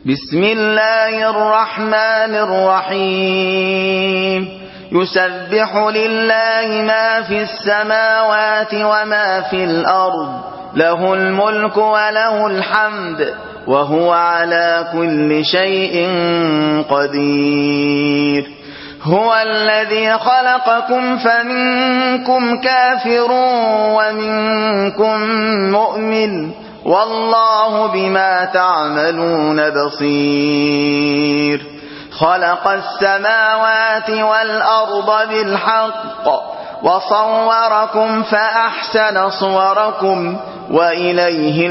بسم الله الرحمن الرحيم يسبح لله ما في السماوات وما في الأرض له الملك وله الحمد وهو على كل شيء قدير هو الذي خلقكم فمنكم كافر ومنكم مؤمن والله بما تعملون بصير خلق السماوات والأرض بالحق وصوركم فأحسن صوركم وإليه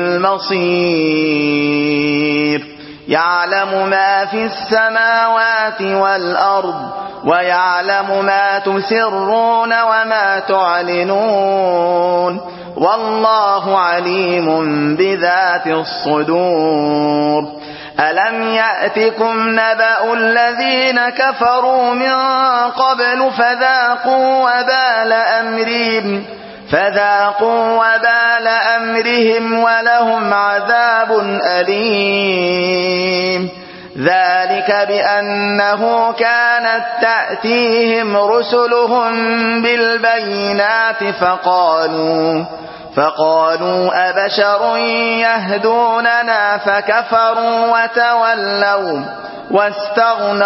المصير يعلم ما في السماوات والأرض ويعلم ما تسرون وما تعلنون والله عليم بذات الصدور ألم يأتكم نبأ الذين كفروا من قبل فذاقوا وبال أمرهم ولهم عذاب أليم ذلك بأنه كانت تأتيهم رسلهم بالبينات فقالوا أبشر يهدوننا فكفروا وتولوا واستغنى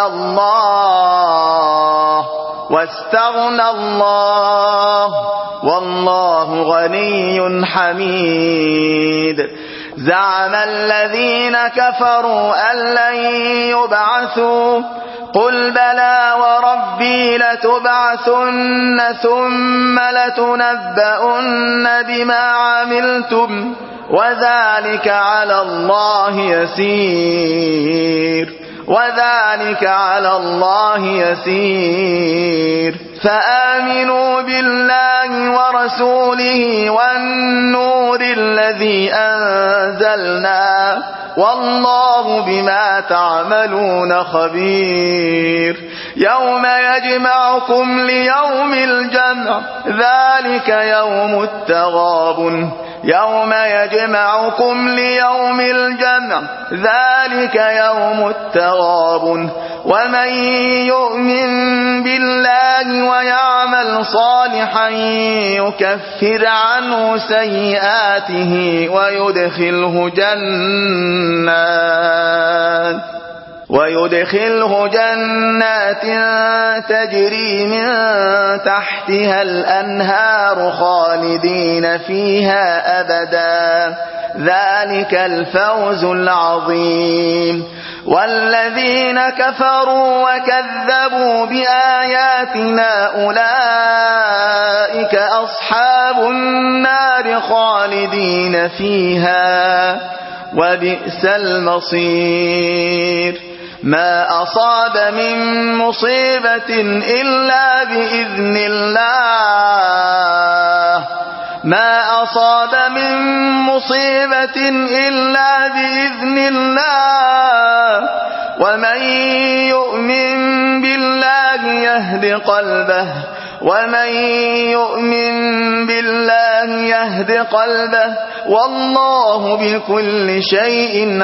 الله والله غني حميد زعم الذين كفروا أن لن يبعثوا قل بلى وربي لتبعثن ثم لتنبؤن بما عملتم وذلك على الله يسير فآمنوا بالله ورسوله والنور الذي أنزلنا والله بما تعملون خبير يوم يجمعكم ليوم الجمع ذلك يوم التغابن ومن يؤمن بالله ويعمل صالحا يكفر عنه سيئاته ويدخله جنات تجري من تحتها الأنهار خالدين فيها أبدا ذلك الفوز العظيم والذين كفروا وكذبوا بآياتنا أولئك أصحاب النار خالدين فيها وبئس المصير ما أصاب من مصيبة إلا بإذن الله ومن يؤمن بالله يهد قلبه والله بكل شيء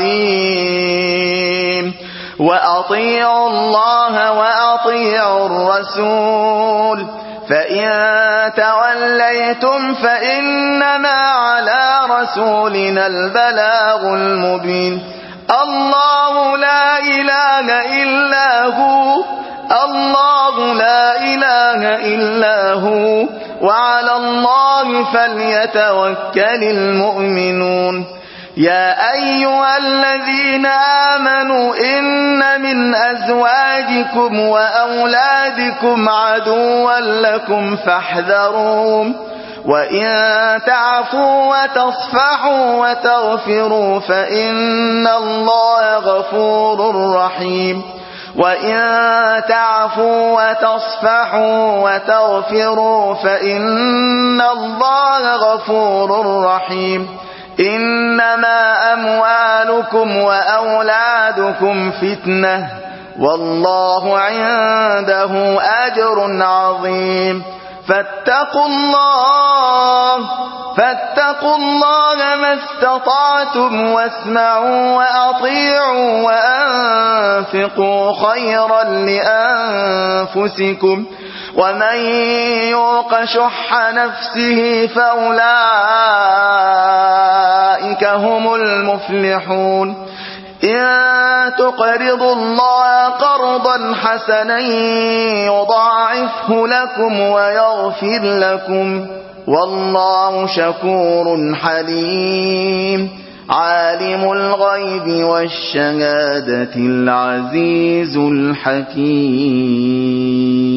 عليم وأطيعوا الله وأطيعوا الرسول فإن توليتم فإنما على رسولنا البلاغ المبين الله لا إله إلا هو وعلى الله فليتوكل المؤمنون يا أيها الذين آمنوا إن من أزواجكم وأولادكم عدوا لكم فاحذروهم وإن تعفوا وتصفحوا وتغفروا فإن الله غفور رحيم إنما أموالكم وأولادكم فتنة والله عنده أجر عظيم فاتقوا الله ما استطعتم واسمعوا وأطيعوا وأنفقوا خيرا لأنفسكم ومن يوق شح نفسه فأولئك هم المفلحون إن تقرضوا الله قرضا حسنا يضاعفه لكم ويغفر لكم والله شكور حليم عالم الغيب والشهادة العزيز الحكيم.